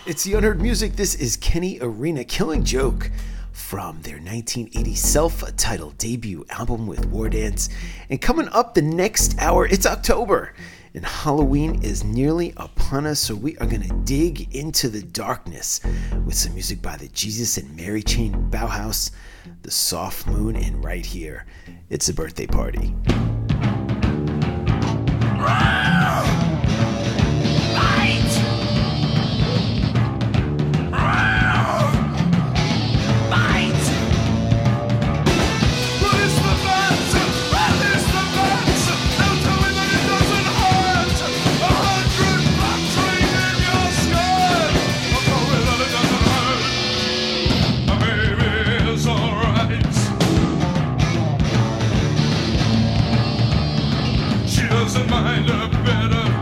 It's the Unheard Music. This is Kenny Arena, Killing Joke, from their 1980 self-titled debut album with War Dance. And coming up the next hour, it's October, and Halloween is nearly upon us, so we are going to dig into the darkness with some music by the Jesus and Mary Chain Bauhaus, The Soft Moon, and right here, it's a birthday party. Doesn't mind a better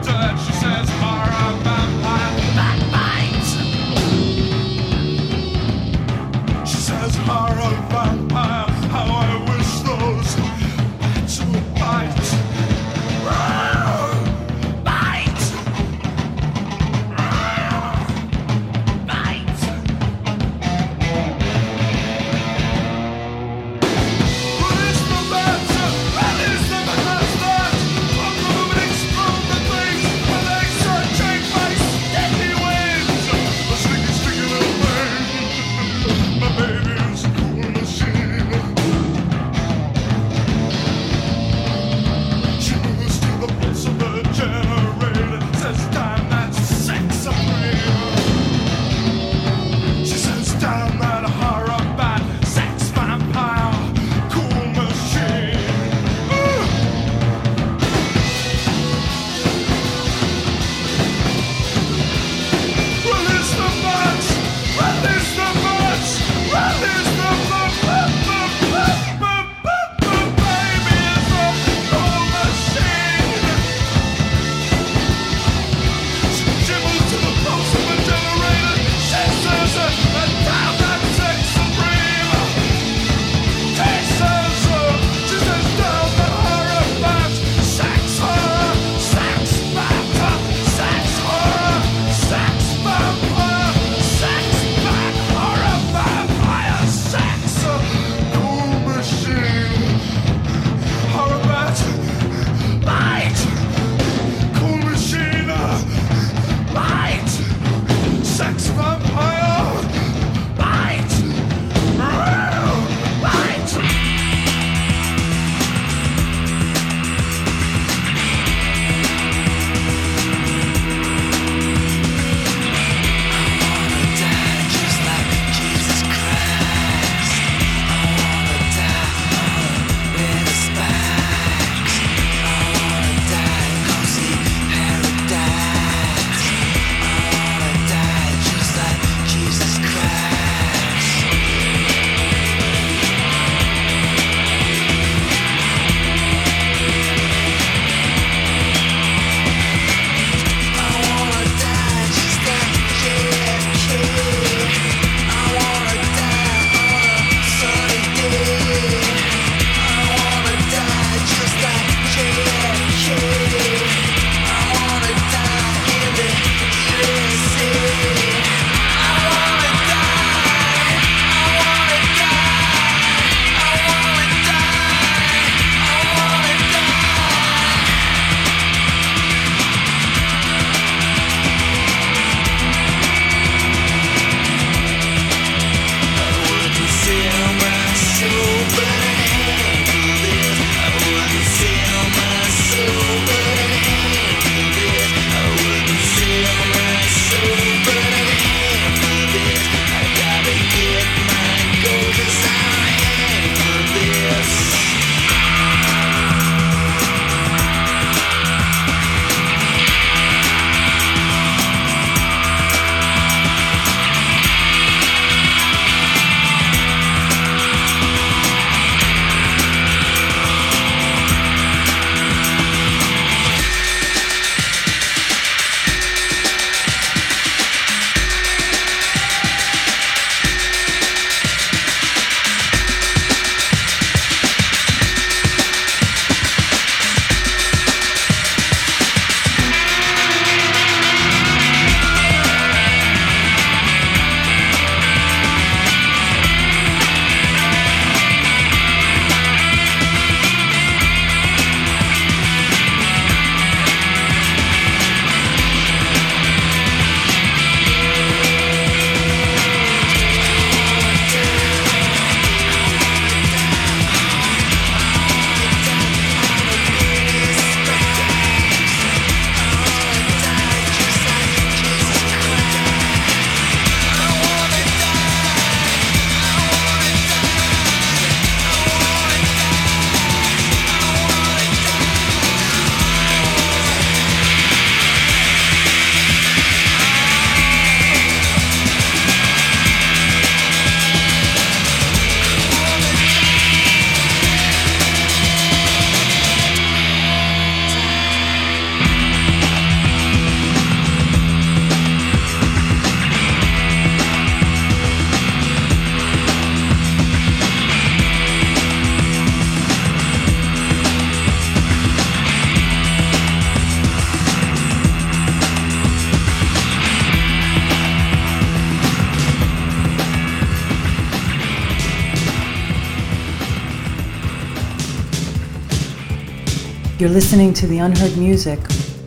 You're listening to The Unheard Music.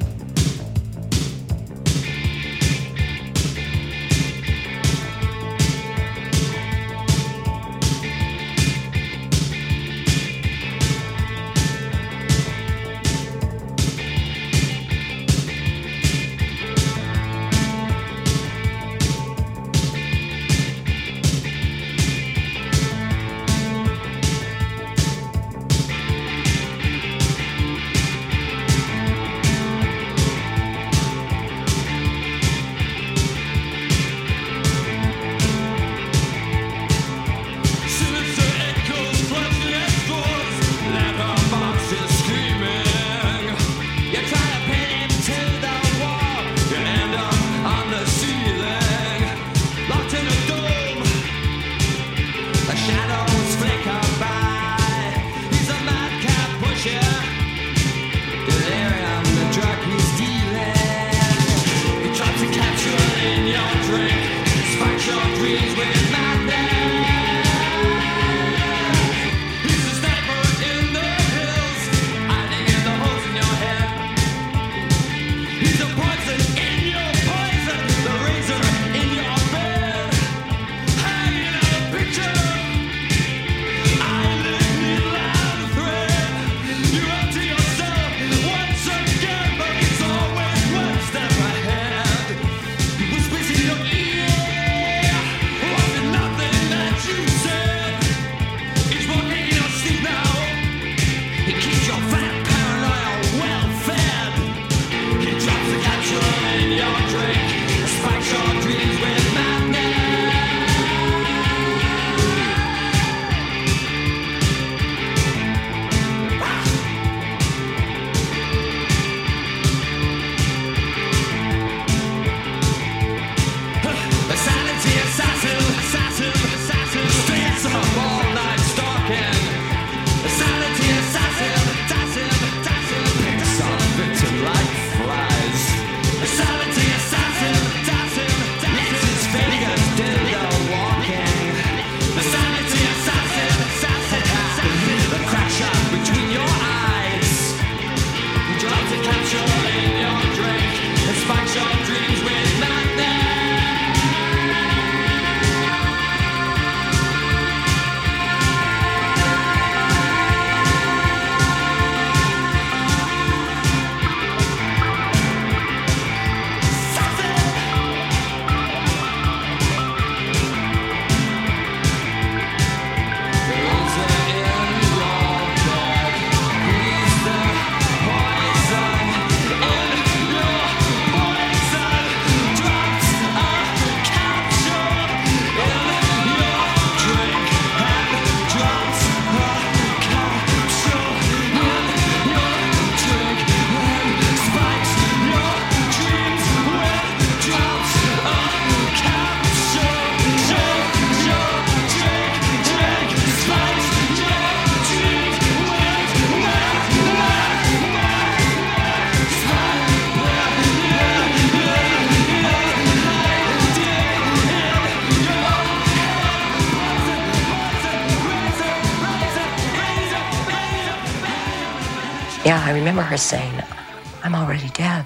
Yeah, I remember her saying, "I'm already dead."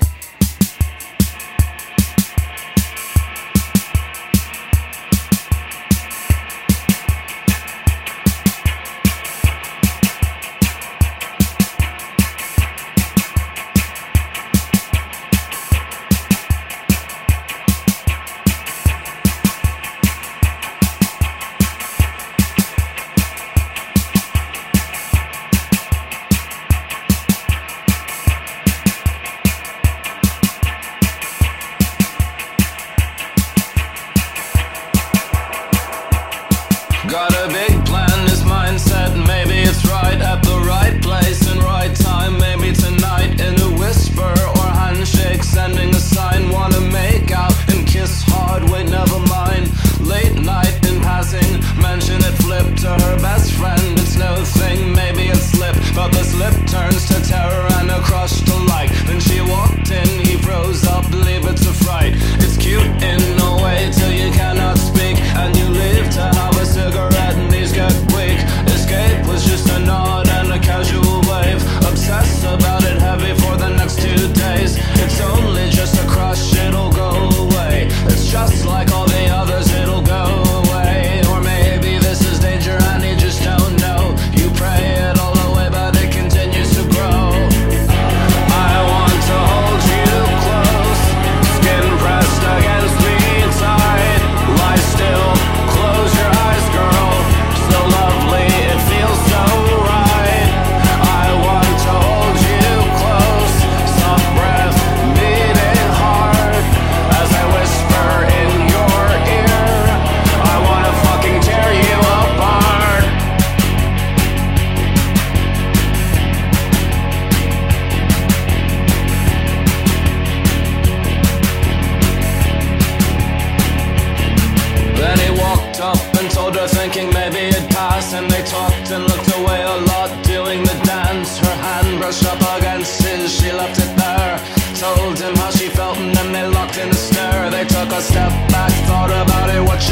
Got a big plan, this mindset, maybe it's right at the right place and right time. Maybe tonight in a whisper or handshake, sending a sign. Wanna make out and kiss hard, wait never mind. Late night in passing, mention it, flip to her best friend. It's no thing, maybe it slipped, but the slip turns to terror and a crush to like. Then she walked in, he froze up, leave it to fright. It's cute in a way till you cannot speak, and you leave to have a cigarette and these get weak. Escape was just a nod and a casual wave. Obsessed about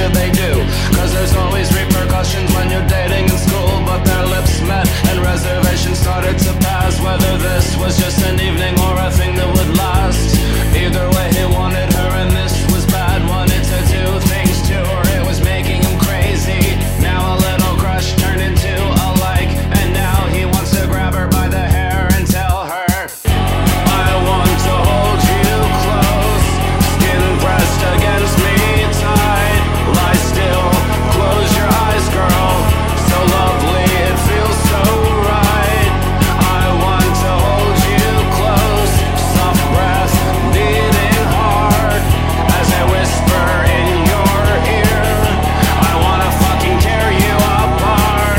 did they do? Cause there's always repercussions when you're dating in school. But their lips met and reservations started to pass. Whether this was just an evening or a thing that would last, either way he wanted her and this was bad. Wanted to do things to her, it was making him crazy. Now a little crush turned into a like, and now he wants to grab her by the hair and tell her, I want to hold you close, skin pressed against me tight, lie still, close your eyes girl, so lovely it feels so right. I want to hold you close, soft breath beating hard, as I whisper in your ear, I wanna fucking tear you apart.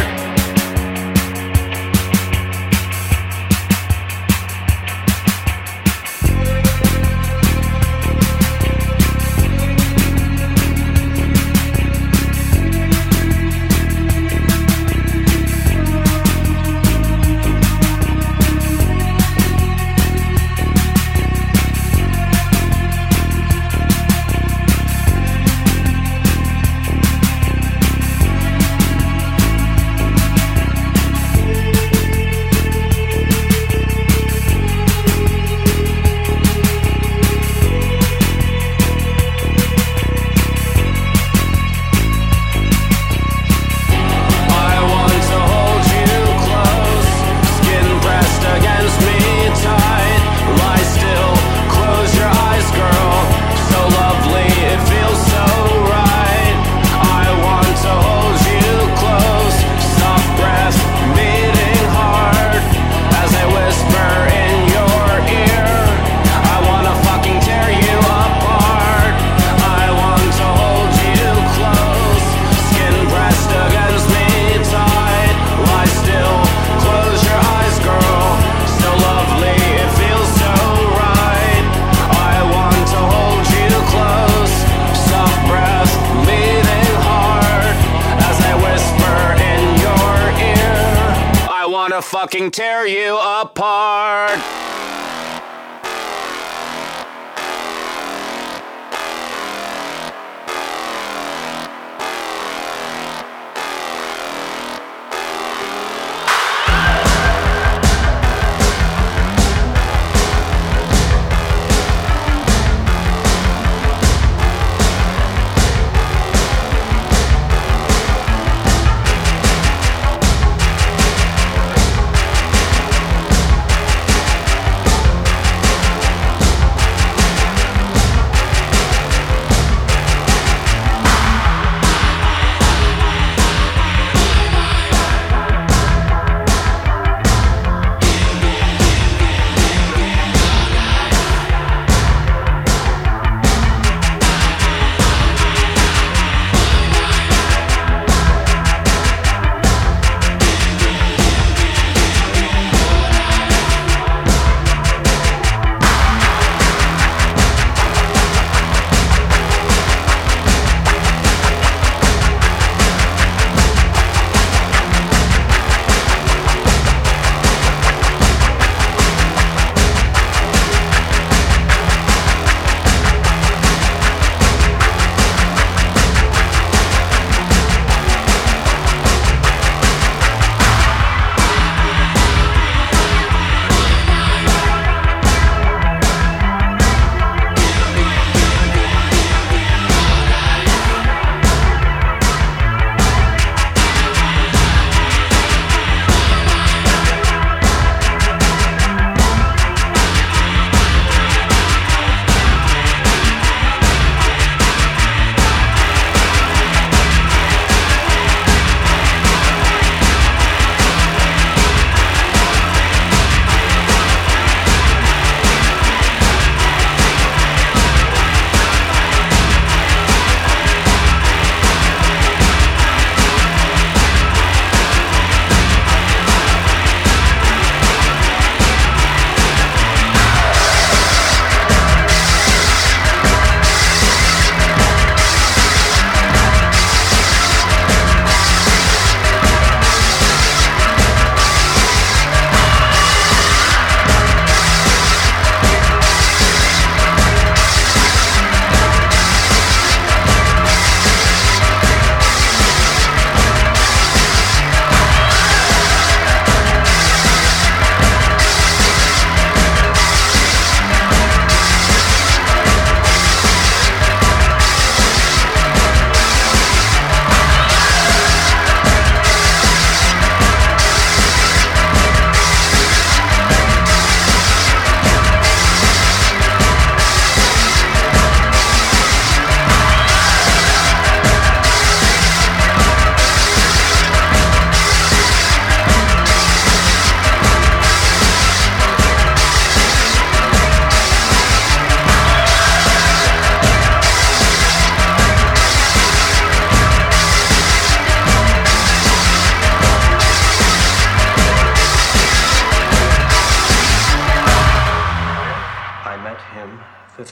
I want to hold you close, skin pressed against me tight, lie still, close your eyes girl, so lovely it feels so right. I want to hold you close, soft breath beating hard, as I whisper in your ear, I wanna fucking tear you apart. I want to hold you close, skin pressed against me tight, lie still, close your eyes girl, so lovely it feels so right. I want to hold you close, soft breath beating hard, as I whisper in your ear, I wanna fucking tear you apart.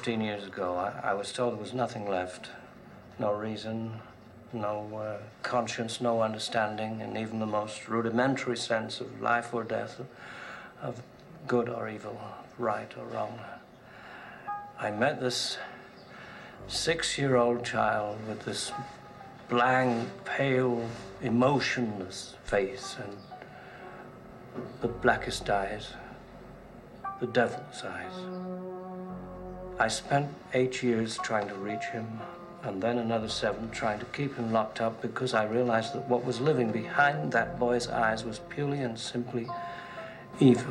15 years ago, I was told there was nothing left. No reason, no conscience, no understanding, and even the most rudimentary sense of life or death, of good or evil, right or wrong. I met this 6-year-old child with this blank, pale, emotionless face and the blackest eyes, the devil's eyes. I spent 8 years trying to reach him, and then another 7 trying to keep him locked up, because I realized that what was living behind that boy's eyes was purely and simply evil.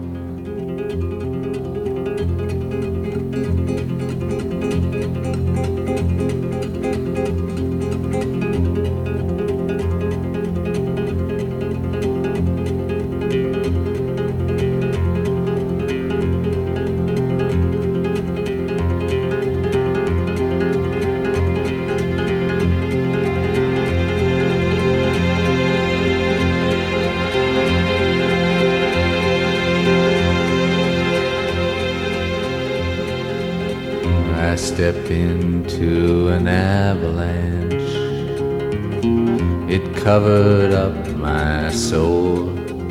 Step into an avalanche. It covered up my soul.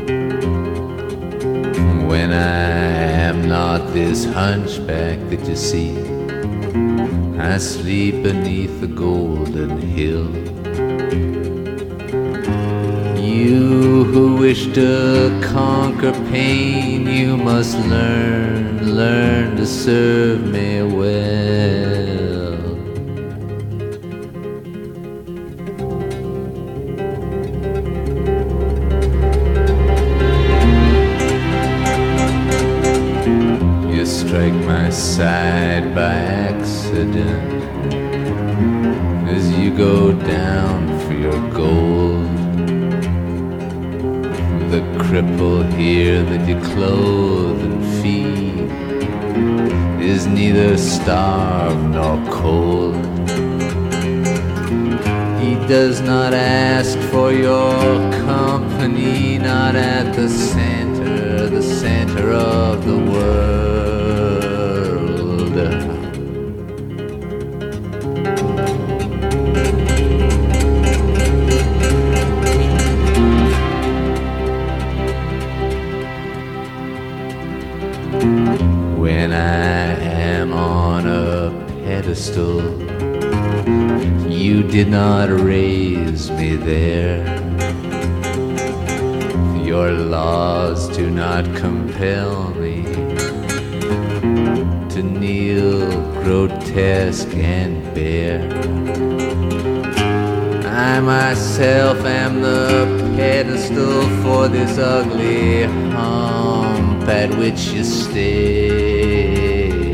When I am not this hunchback that you see, I sleep beneath the golden hill. You who wish to conquer pain, you must learn to serve me well. You strike my side by accident as you go down for your gold. The cripple here that you clothe and feed is neither starved nor cold. He does not ask for your company, not at the center of the world. When I am on a pedestal, you did not raise me there. Your laws do not compel me to kneel grotesque and bare. I myself am the pedestal for this ugly hump at which you stare.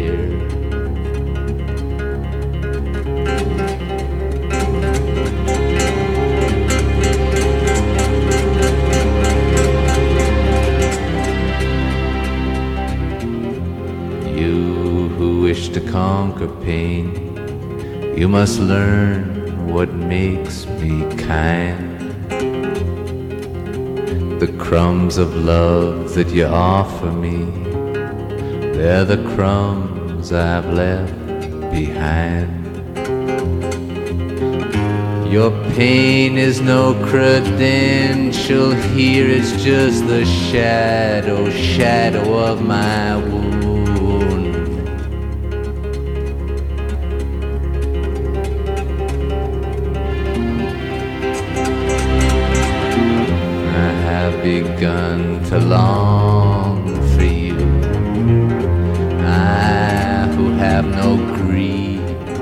You who wish to conquer pain, you must learn what makes me kind. The crumbs of love that you offer me, they're the crumbs I've left behind. Your pain is no credential here, it's just the shadow of my wound. Begun to long for you, I who have no greed.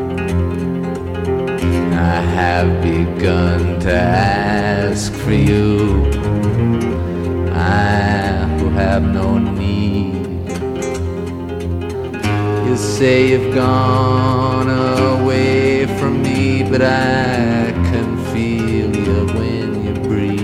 I have begun to ask for you, I who have no need. You say you've gone away from me, but I can feel you when you breathe.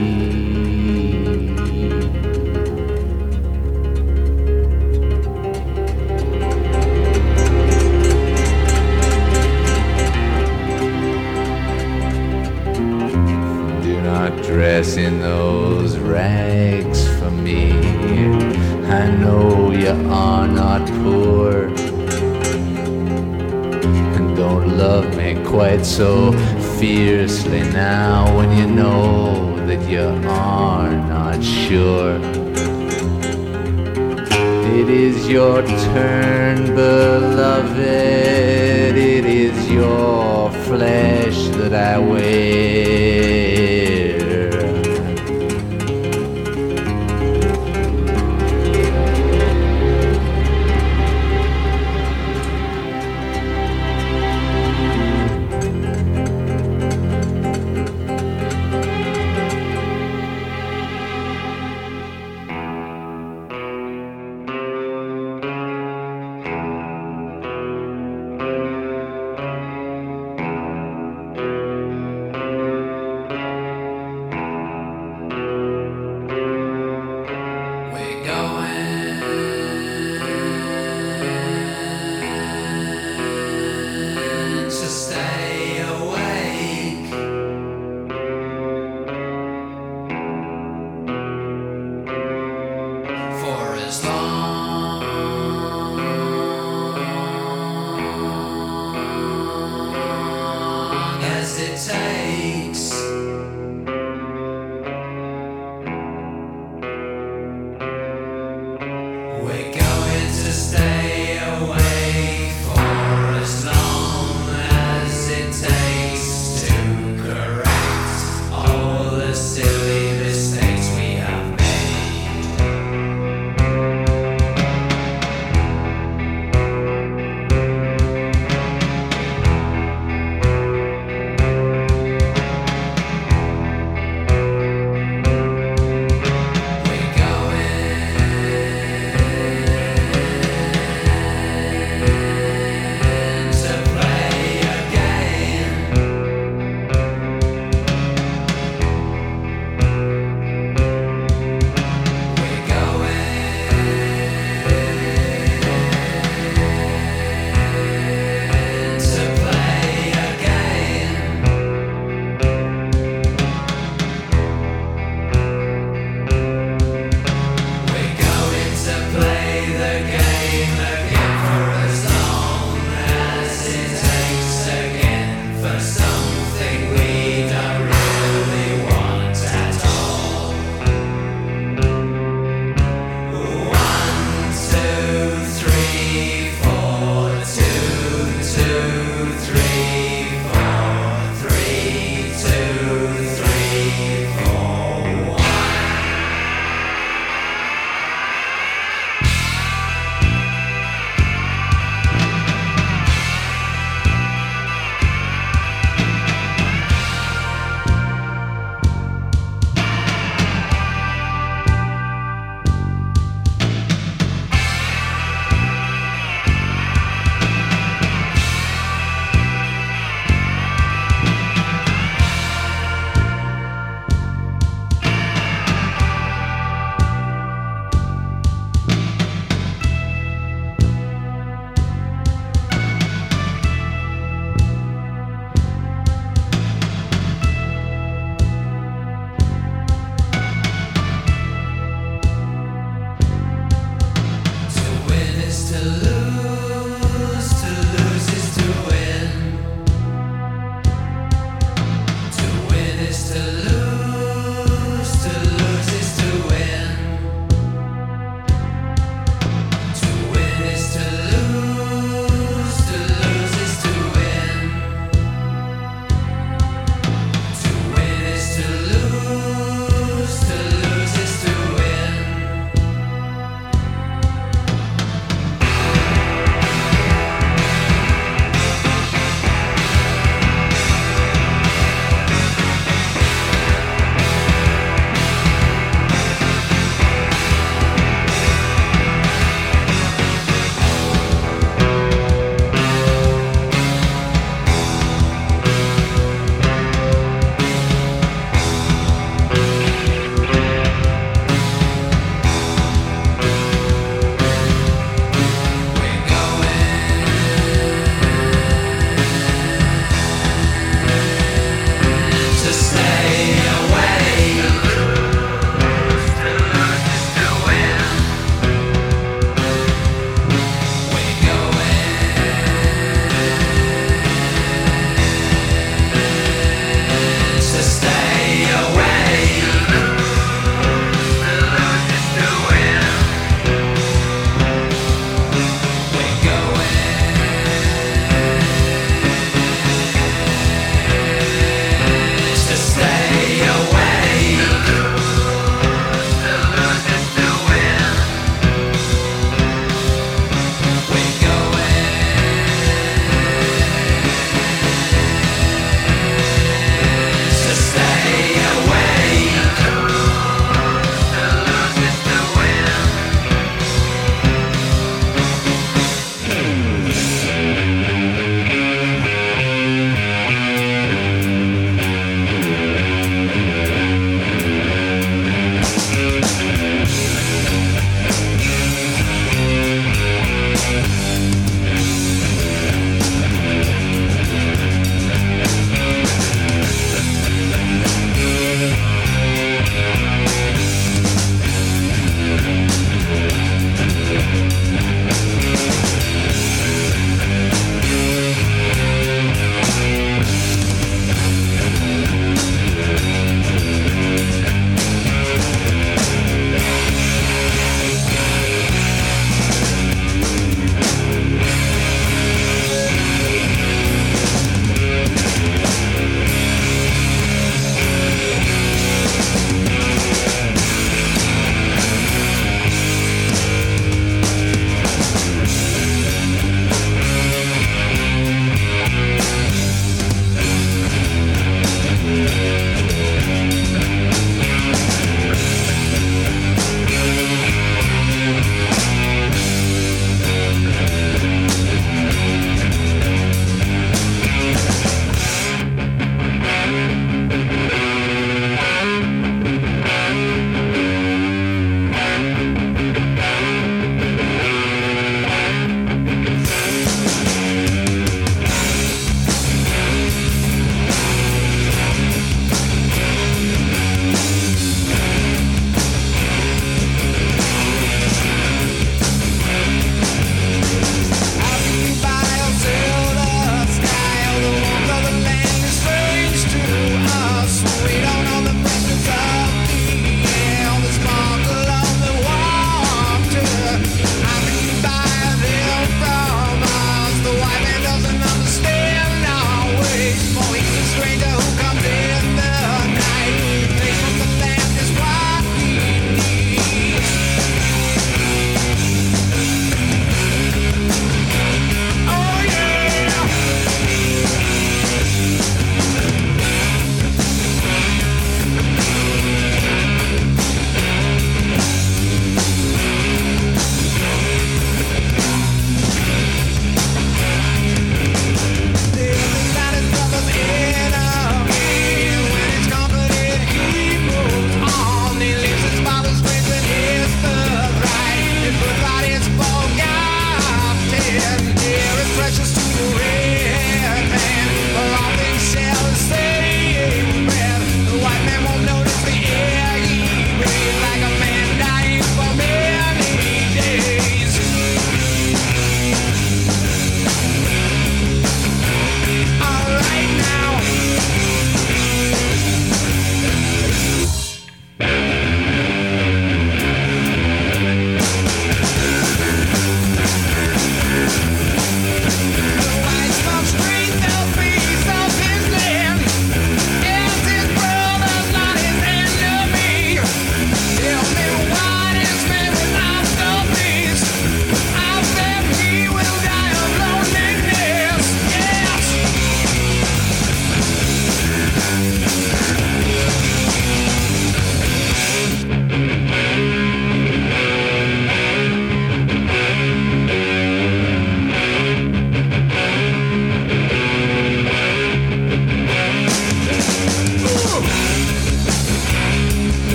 Dress in those rags for me. I know you are not poor. love me quite so fiercely now when you know that you are not sure. It is your turn, beloved, it is your flesh that I wear.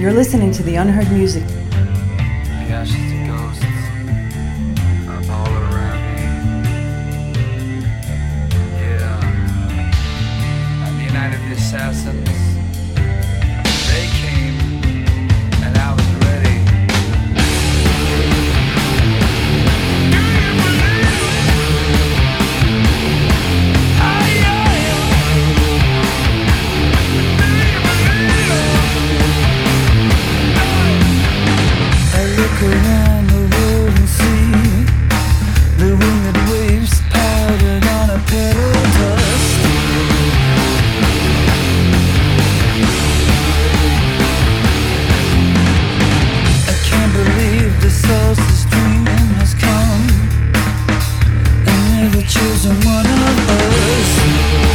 You're listening to the Unheard Music. The ashes and ghosts are all around me. Yeah. And the United Assassins, they came and I was ready. Around the road and see the winged waves powdered on a petal dust. I can't believe the solstice dream has come and never chosen one of us.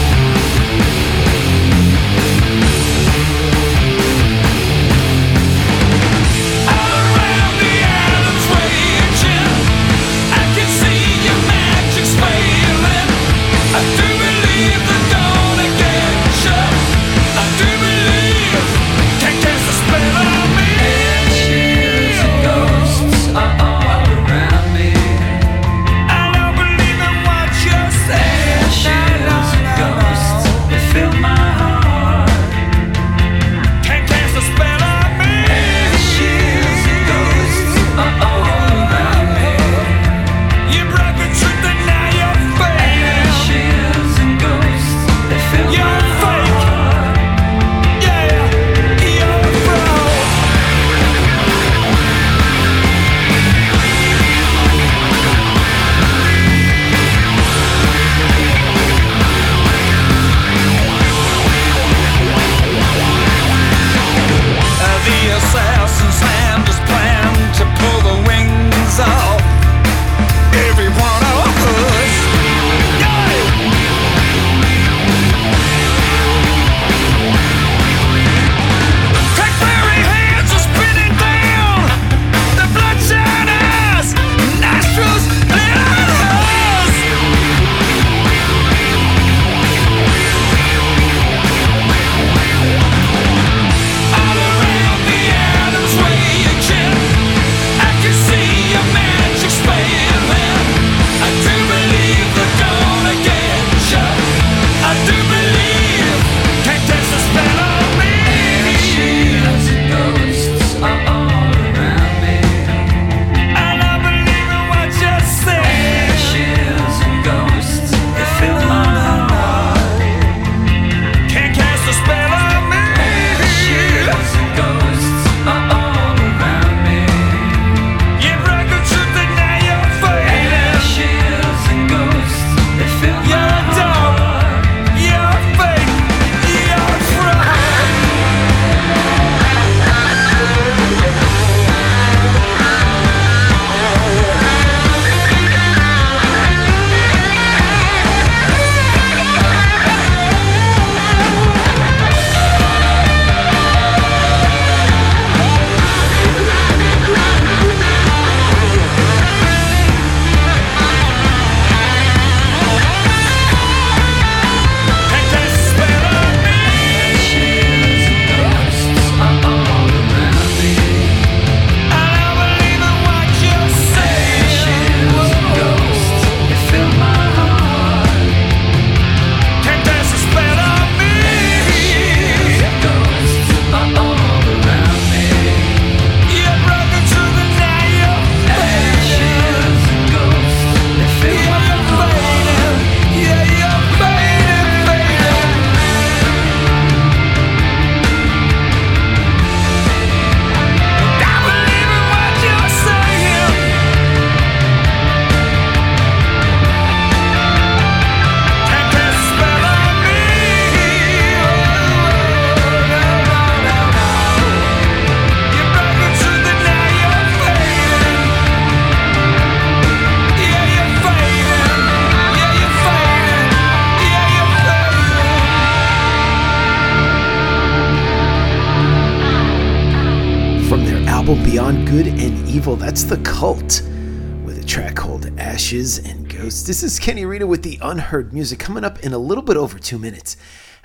album Beyond Good and Evil. That's The Cult with a track called Ashes and Ghosts. This is Kenny Arena with the Unheard Music, coming up in a little bit over 2 minutes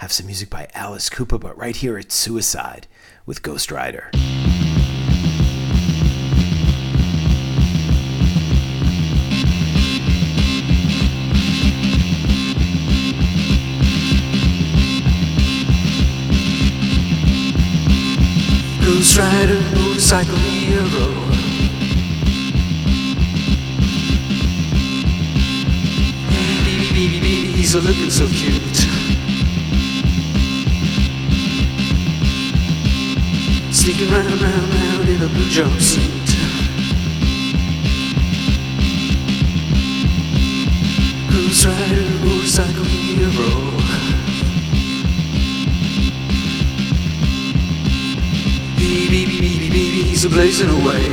have some music by Alice Cooper, but right here it's Suicide with Ghost Rider. Ghost Rider, motorcycle hero. Baby, he's looking so cute. Sneaking round in a blue jumpsuit. Ghost Rider, motorcycle hero. Baby, he's blazing away.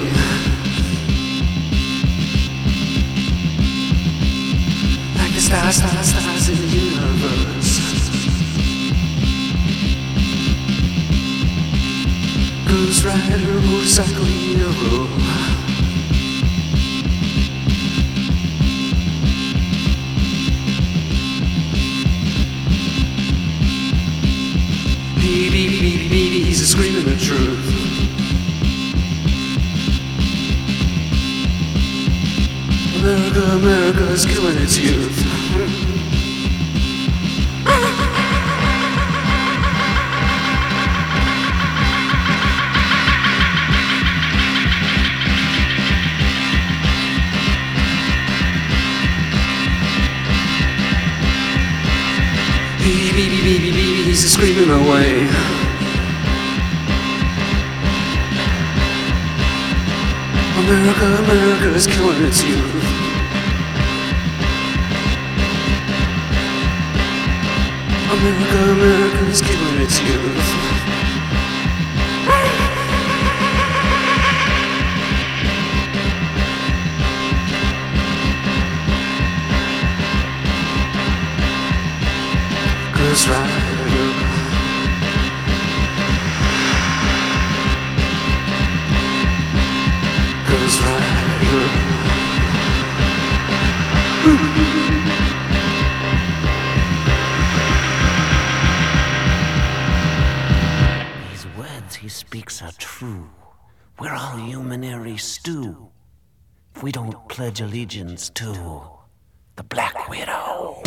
Like the stars in the universe. Ghost Rider, motorcycle hero. Baby, he's screaming the truth. America's killing its youth. Baby, he's screaming away. America's killing its youth. America's killing its youth. Ghost Rider. Ghost Rider. These words he speaks are true. We're all humanary stew. If we don't pledge allegiance to the Black Widow.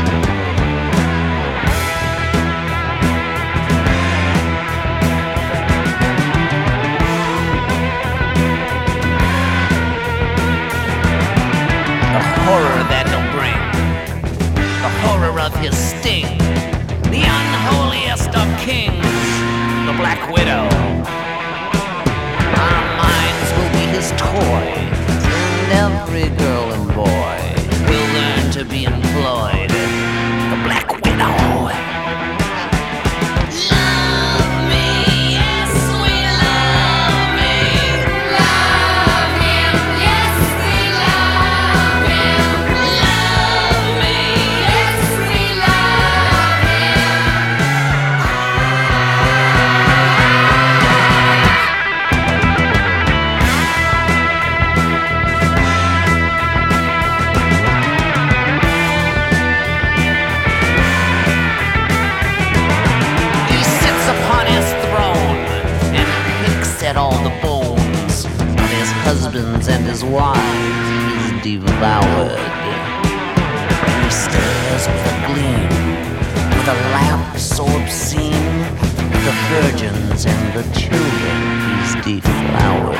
The horror that he'll bring, the horror of his sting, the unholiest of kings, the Black Widow. Our minds will be his toy, and every girl and boy will learn to be employed. The Black Widow. All the bones of his husbands and his wives he's devoured. He stares with a gleam, with a lamp so obscene, the virgins and the children he's deflowered.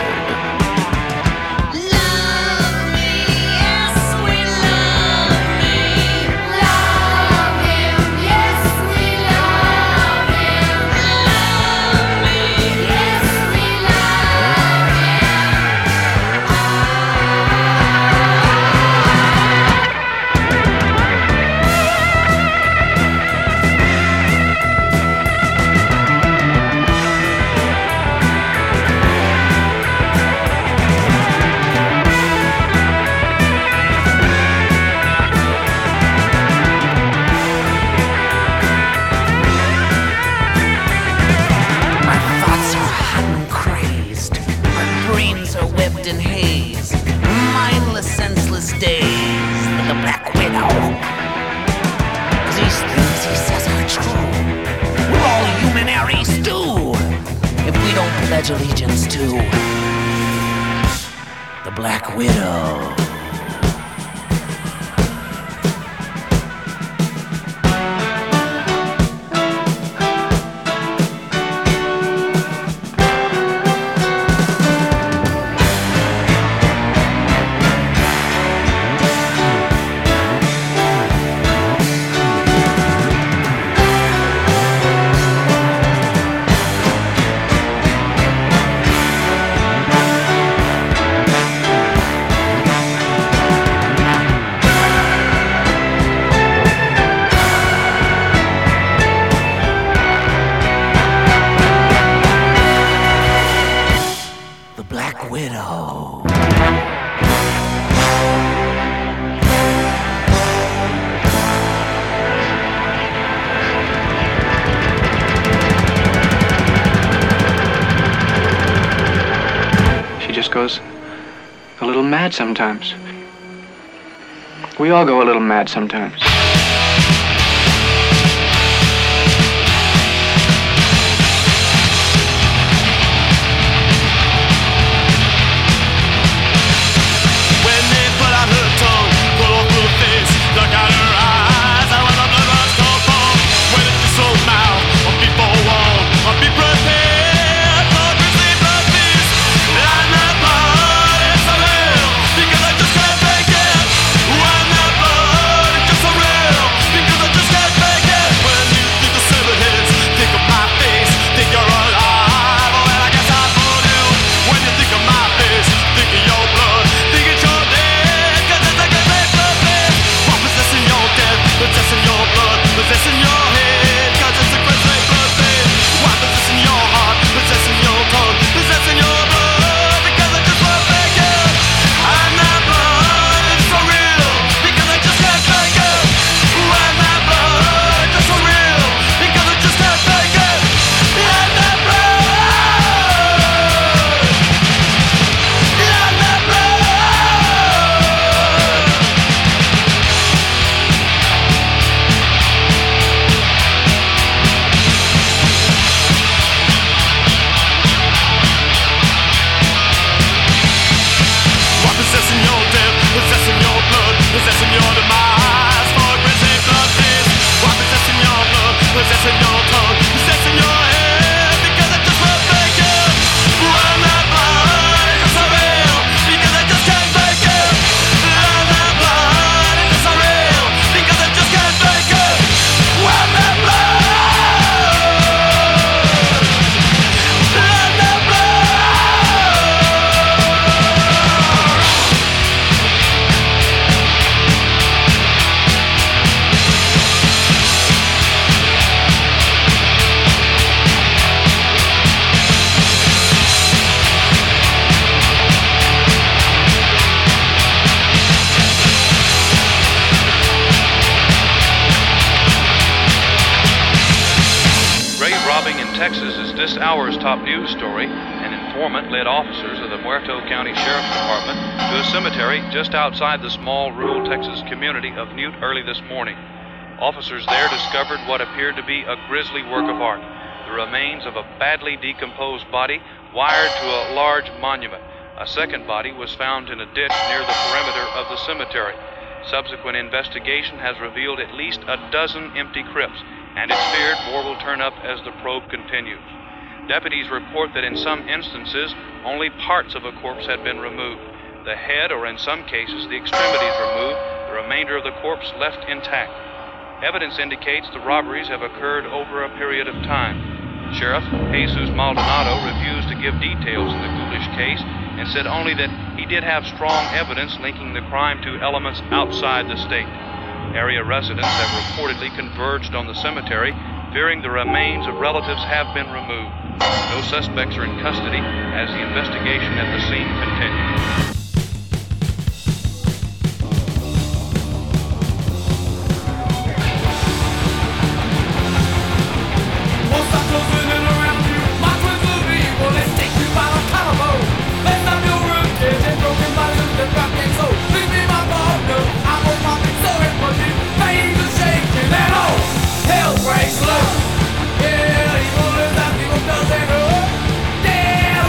pledge allegiance to the Black Widow. Goes a little mad sometimes. We all go a little mad sometimes. When they pull out her tongue, pull off her face, look out her eyes, I want the blood runs come from. When it's just so mouth, or people won't, or be prepared. Possessing your head, cause it's a crazy blood thing. Why possessing your heart, possessing your tongue, possessing your blood, because I just won't make it. And that blood is so real, because I just can't take it. And that blood is so real, because I just can't take it. And that blood, and that blood. Possessing your death, possessing your blood, possessing your demise for a crazy blood fist. Why possessing your blood, possessing your tongue, possessing your head, because I just won't make it. When that blood is so real, because I just can't make it. When that blood is so real, because I just can't make it. When that blood, when that blood. Grave robbing in Texas is this hour's top news story. An informant led officers of the Muerto County Sheriff's Department to a cemetery just outside the small rural Texas community of Newt early this morning. Officers there discovered what appeared to be a grisly work of art, the remains of a badly decomposed body wired to a large monument. A second body was found in a ditch near the perimeter of the cemetery. Subsequent investigation has revealed at least a dozen empty crypts, and it's feared more will turn up as the probe continues. Deputies report that in some instances, only parts of a corpse had been removed. The head, or in some cases, the extremities removed, the remainder of the corpse left intact. Evidence indicates the robberies have occurred over a period of time. Sheriff Jesus Maldonado refused to give details in the ghoulish case and said only that he did have strong evidence linking the crime to elements outside the state. Area residents have reportedly converged on the cemetery, fearing the remains of relatives have been removed. No suspects are in custody as the investigation at the scene continues. Hell breaks loose. Yeah, evil is that evil doesn't know. Damn.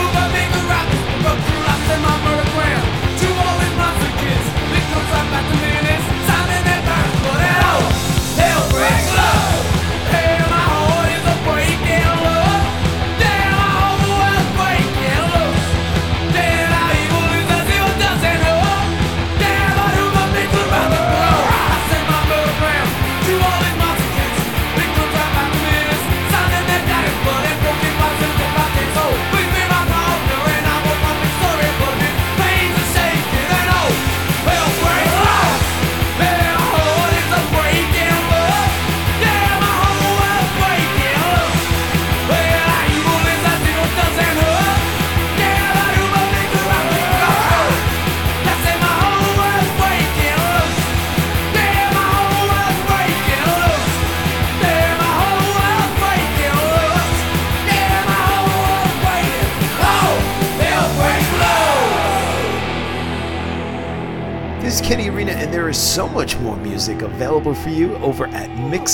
Arena, and there is so much more music available for you over at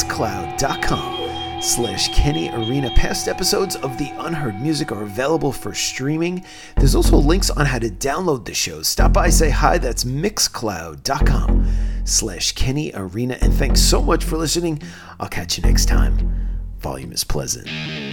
mixcloud.com/Kenny Arena. Past episodes of the Unheard Music are available for streaming. There's also links on how to download the shows. Stop by, say hi. That's mixcloud.com/Kenny Arena. And thanks so much for listening. I'll catch you next time. Volume is pleasant.